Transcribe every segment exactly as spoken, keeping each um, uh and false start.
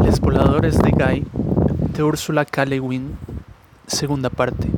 Les voladores de Guy, de Ursula K. Le Guin, segunda parte.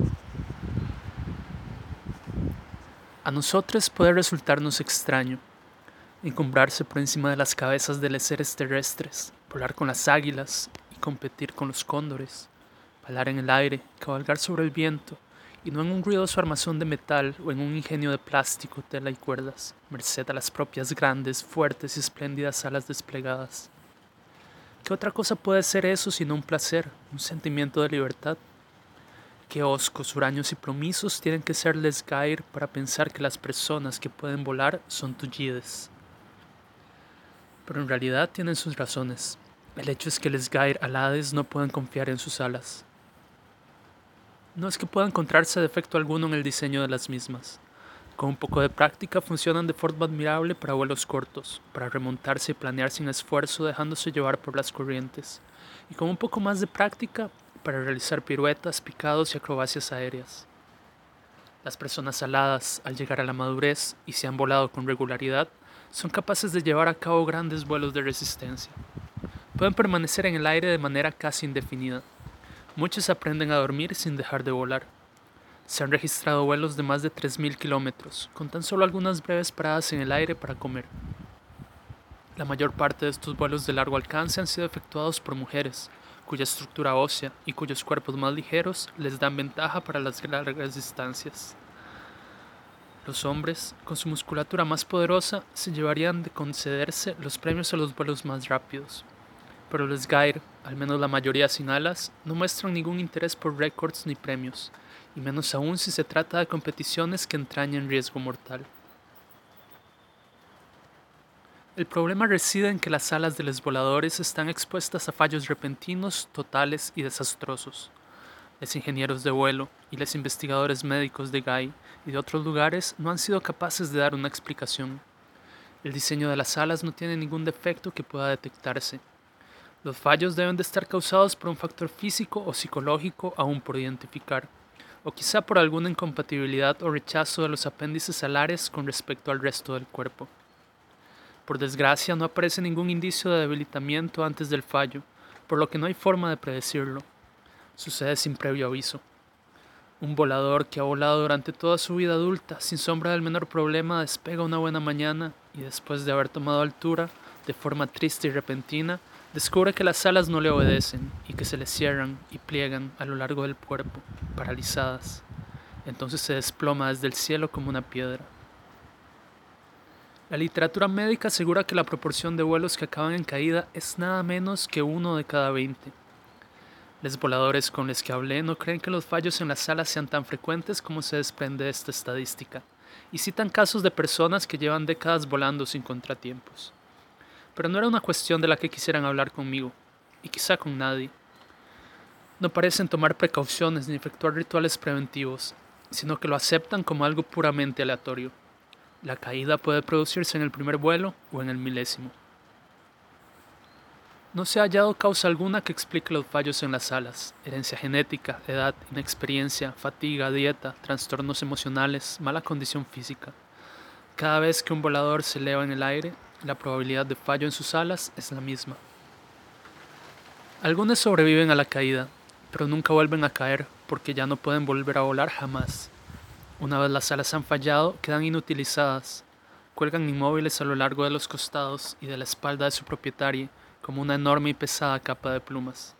A nosotros puede resultarnos extraño encumbrarse por encima de las cabezas de los seres terrestres, volar con las águilas y competir con los cóndores, bailar en el aire, cabalgar sobre el viento, y no en un ruidoso armazón de metal o en un ingenio de plástico, tela y cuerdas, merced a las propias grandes, fuertes y espléndidas alas desplegadas. ¿Qué otra cosa puede ser eso sino un placer, un sentimiento de libertad? ¿Qué hoscos, huraños y promisos tienen que ser les Gair para pensar que las personas que pueden volar son tullides? Pero en realidad tienen sus razones. El hecho es que les Gair alades no pueden confiar en sus alas. No es que pueda encontrarse defecto alguno en el diseño de las mismas. Con un poco de práctica funcionan de forma admirable para vuelos cortos, para remontarse y planear sin esfuerzo dejándose llevar por las corrientes, y con un poco más de práctica para realizar piruetas, picados y acrobacias aéreas. Las personas aladas, al llegar a la madurez y si han volado con regularidad, son capaces de llevar a cabo grandes vuelos de resistencia. Pueden permanecer en el aire de manera casi indefinida. Muchos aprenden a dormir sin dejar de volar. Se han registrado vuelos de más de tres mil kilómetros, con tan solo algunas breves paradas en el aire para comer. La mayor parte de estos vuelos de largo alcance han sido efectuados por mujeres, cuya estructura ósea y cuyos cuerpos más ligeros les dan ventaja para las largas distancias. Los hombres, con su musculatura más poderosa, se llevarían de concederse los premios a los vuelos más rápidos. Pero los Gair, al menos la mayoría sin alas, no muestran ningún interés por récords ni premios, y menos aún si se trata de competiciones que entrañan riesgo mortal. El problema reside en que las alas de los voladores están expuestas a fallos repentinos, totales y desastrosos. Los ingenieros de vuelo y los investigadores médicos de Guy y de otros lugares no han sido capaces de dar una explicación. El diseño de las alas no tiene ningún defecto que pueda detectarse. Los fallos deben de estar causados por un factor físico o psicológico aún por identificar, o quizá por alguna incompatibilidad o rechazo de los apéndices alares con respecto al resto del cuerpo. Por desgracia, no aparece ningún indicio de debilitamiento antes del fallo, por lo que no hay forma de predecirlo. Sucede sin previo aviso. Un volador que ha volado durante toda su vida adulta, sin sombra del menor problema, despega una buena mañana y después de haber tomado altura, de forma triste y repentina, descubre que las alas no le obedecen y que se le cierran y pliegan a lo largo del cuerpo, paralizadas. Entonces se desploma desde el cielo como una piedra. La literatura médica asegura que la proporción de vuelos que acaban en caída es nada menos que uno de cada veinte. Los voladores con los que hablé no creen que los fallos en las alas sean tan frecuentes como se desprende de esta estadística, y citan casos de personas que llevan décadas volando sin contratiempos. Pero no era una cuestión de la que quisieran hablar conmigo, y quizá con nadie. No parecen tomar precauciones ni efectuar rituales preventivos, sino que lo aceptan como algo puramente aleatorio. La caída puede producirse en el primer vuelo o en el milésimo. No se ha hallado causa alguna que explique los fallos en las alas: herencia genética, edad, inexperiencia, fatiga, dieta, trastornos emocionales, mala condición física. Cada vez que un volador se eleva en el aire, la probabilidad de fallo en sus alas es la misma. Algunos sobreviven a la caída, pero nunca vuelven a caer porque ya no pueden volver a volar jamás. Una vez las alas han fallado, quedan inutilizadas. Cuelgan inmóviles a lo largo de los costados y de la espalda de su propietaria, como una enorme y pesada capa de plumas.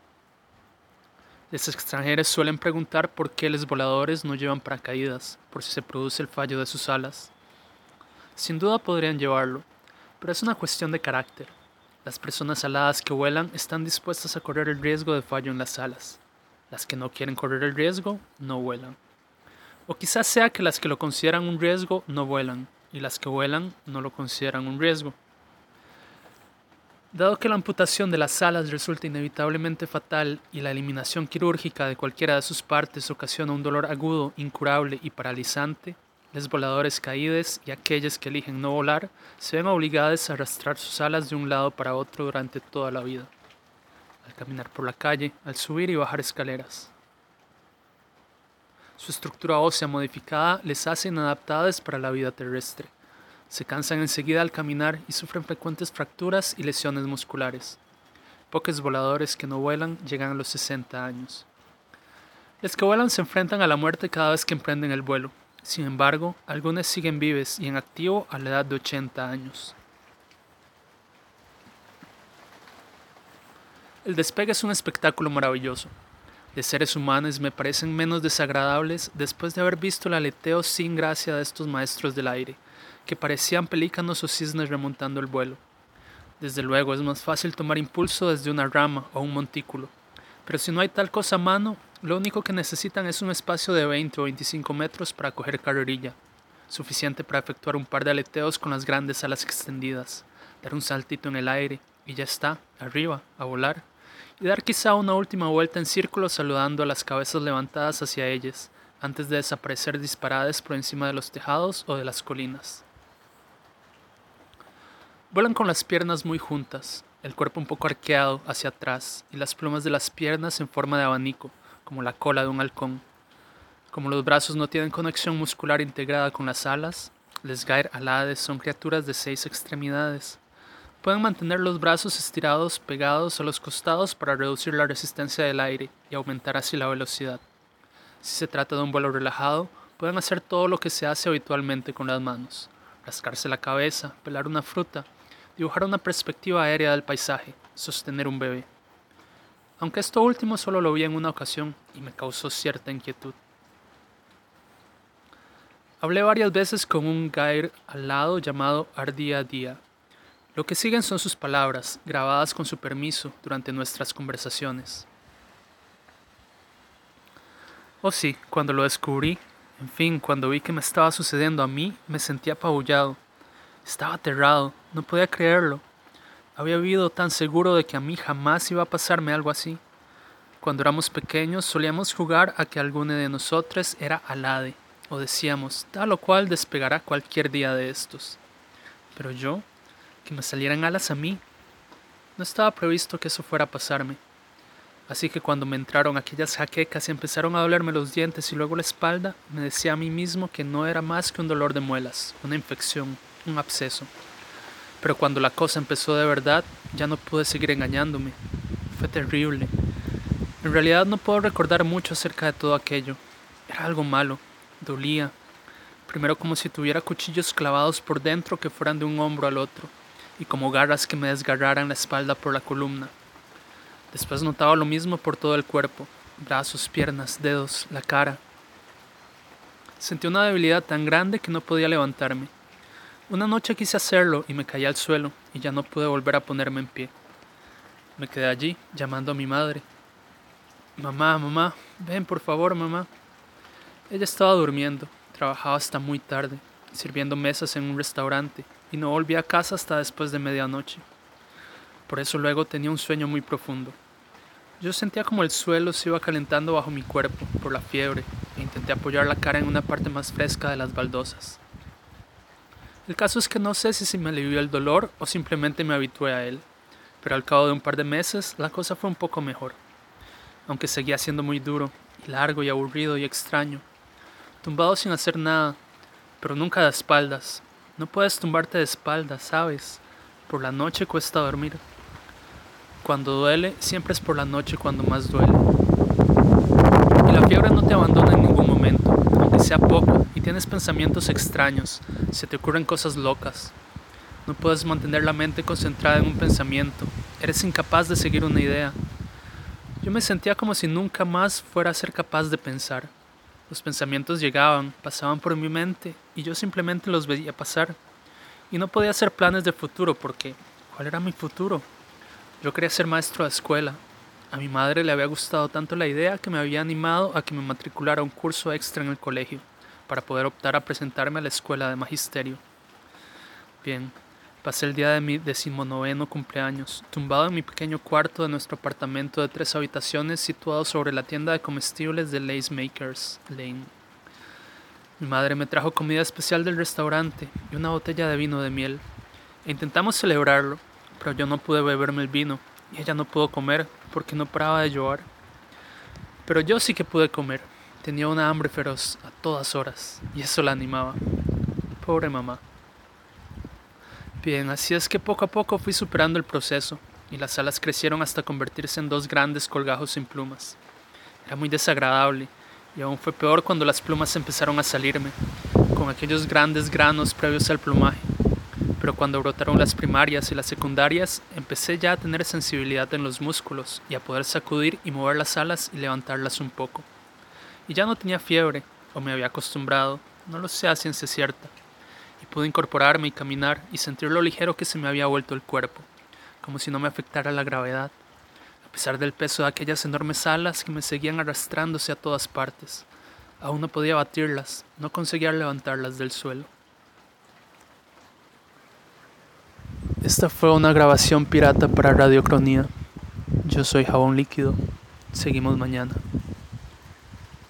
Los extranjeros suelen preguntar por qué los voladores no llevan paracaídas, por si se produce el fallo de sus alas. Sin duda podrían llevarlo, pero es una cuestión de carácter. Las personas aladas que vuelan están dispuestas a correr el riesgo de fallo en las alas. Las que no quieren correr el riesgo, no vuelan. O quizás sea que las que lo consideran un riesgo no vuelan, y las que vuelan no lo consideran un riesgo. Dado que la amputación de las alas resulta inevitablemente fatal y la eliminación quirúrgica de cualquiera de sus partes ocasiona un dolor agudo, incurable y paralizante, los voladores caídos y aquellos que eligen no volar se ven obligados a arrastrar sus alas de un lado para otro durante toda la vida, al caminar por la calle, al subir y bajar escaleras. Su estructura ósea modificada les hace inadaptadas para la vida terrestre. Se cansan enseguida al caminar y sufren frecuentes fracturas y lesiones musculares. Pocos voladores que no vuelan llegan a los sesenta años. Los que vuelan se enfrentan a la muerte cada vez que emprenden el vuelo. Sin embargo, algunos siguen vivos y en activo a la edad de ochenta años. El despegue es un espectáculo maravilloso. Los seres humanos me parecen menos desagradables después de haber visto el aleteo sin gracia de estos maestros del aire, que parecían pelícanos o cisnes remontando el vuelo. Desde luego es más fácil tomar impulso desde una rama o un montículo, pero si no hay tal cosa a mano, lo único que necesitan es un espacio de veinte o veinticinco metros para coger carrerilla, suficiente para efectuar un par de aleteos con las grandes alas extendidas, dar un saltito en el aire y ya está, arriba, a volar, y dar quizá una última vuelta en círculo saludando a las cabezas levantadas hacia ellas, antes de desaparecer disparadas por encima de los tejados o de las colinas. Vuelan con las piernas muy juntas, el cuerpo un poco arqueado hacia atrás y las plumas de las piernas en forma de abanico, como la cola de un halcón. Como los brazos no tienen conexión muscular integrada con las alas, les gair alades son criaturas de seis extremidades. Pueden mantener los brazos estirados pegados a los costados para reducir la resistencia del aire y aumentar así la velocidad. Si se trata de un vuelo relajado, pueden hacer todo lo que se hace habitualmente con las manos: rascarse la cabeza, pelar una fruta, dibujar una perspectiva aérea del paisaje, sostener un bebé. Aunque esto último solo lo vi en una ocasión y me causó cierta inquietud. Hablé varias veces con un gair al lado llamado Ardía Día. Lo que siguen son sus palabras, grabadas con su permiso durante nuestras conversaciones. Oh sí, cuando lo descubrí, en fin, cuando vi que me estaba sucediendo a mí, me sentí apabullado. Estaba aterrado, no podía creerlo. Había vivido tan seguro de que a mí jamás iba a pasarme algo así. Cuando éramos pequeños solíamos jugar a que alguno de nosotros era alade, o decíamos, tal o cual despegará cualquier día de estos. Pero yo, que me salieran alas a mí, no estaba previsto que eso fuera a pasarme. Así que cuando me entraron aquellas jaquecas y empezaron a dolerme los dientes y luego la espalda, me decía a mí mismo que no era más que un dolor de muelas, una infección, un absceso. Pero cuando la cosa empezó de verdad, ya no pude seguir engañándome. Fue terrible. En realidad no puedo recordar mucho acerca de todo aquello. Era algo malo, dolía. Primero como si tuviera cuchillos clavados por dentro que fueran de un hombro al otro, y como garras que me desgarraran la espalda por la columna. Después notaba lo mismo por todo el cuerpo, brazos, piernas, dedos, la cara. Sentí una debilidad tan grande que no podía levantarme. Una noche quise hacerlo y me caí al suelo y ya no pude volver a ponerme en pie. Me quedé allí, llamando a mi madre. Mamá, mamá, ven por favor, mamá. Ella estaba durmiendo, trabajaba hasta muy tarde, sirviendo mesas en un restaurante, y no volví a casa hasta después de medianoche. Por eso luego tenía un sueño muy profundo. Yo sentía como el suelo se iba calentando bajo mi cuerpo por la fiebre e intenté apoyar la cara en una parte más fresca de las baldosas. El caso es que no sé si se me alivió el dolor o simplemente me habitué a él, pero al cabo de un par de meses la cosa fue un poco mejor, aunque seguía siendo muy duro, y largo y aburrido y extraño, tumbado sin hacer nada, pero nunca de espaldas. No puedes tumbarte de espaldas, ¿sabes? Por la noche cuesta dormir. Cuando duele, siempre es por la noche cuando más duele. Y la fiebre no te abandona en ningún momento, aunque sea poco, y tienes pensamientos extraños, se te ocurren cosas locas. No puedes mantener la mente concentrada en un pensamiento, eres incapaz de seguir una idea. Yo me sentía como si nunca más fuera a ser capaz de pensar. Los pensamientos llegaban, pasaban por mi mente, y yo simplemente los veía pasar. Y no podía hacer planes de futuro porque, ¿cuál era mi futuro? Yo quería ser maestro de escuela. A mi madre le había gustado tanto la idea que me había animado a que me matriculara a un curso extra en el colegio, para poder optar a presentarme a la escuela de magisterio. Bien, pasé el día de mi decimonoveno cumpleaños, tumbado en mi pequeño cuarto de nuestro apartamento de tres habitaciones situado sobre la tienda de comestibles de Lace Makers Lane. Mi madre me trajo comida especial del restaurante y una botella de vino de miel. E intentamos celebrarlo, pero yo no pude beberme el vino y ella no pudo comer porque no paraba de llorar. Pero yo sí que pude comer. Tenía una hambre feroz a todas horas y eso la animaba. Pobre mamá. Bien, así es que poco a poco fui superando el proceso. y las alas crecieron hasta convertirse en dos grandes colgajos sin plumas. Era muy desagradable, y aún fue peor cuando las plumas empezaron a salirme, con aquellos grandes granos previos al plumaje. Pero cuando brotaron las primarias y las secundarias, empecé ya a tener sensibilidad en los músculos y a poder sacudir y mover las alas y levantarlas un poco. Y ya no tenía fiebre, o me había acostumbrado, no lo sé a ciencia cierta, y pude incorporarme y caminar y sentir lo ligero que se me había vuelto el cuerpo, como si no me afectara la gravedad, a pesar del peso de aquellas enormes alas que me seguían arrastrándose a todas partes. Aún no podía batirlas, no conseguía levantarlas del suelo. Esta fue una grabación pirata para Radiocronía. Yo soy Jabón Líquido. Seguimos mañana.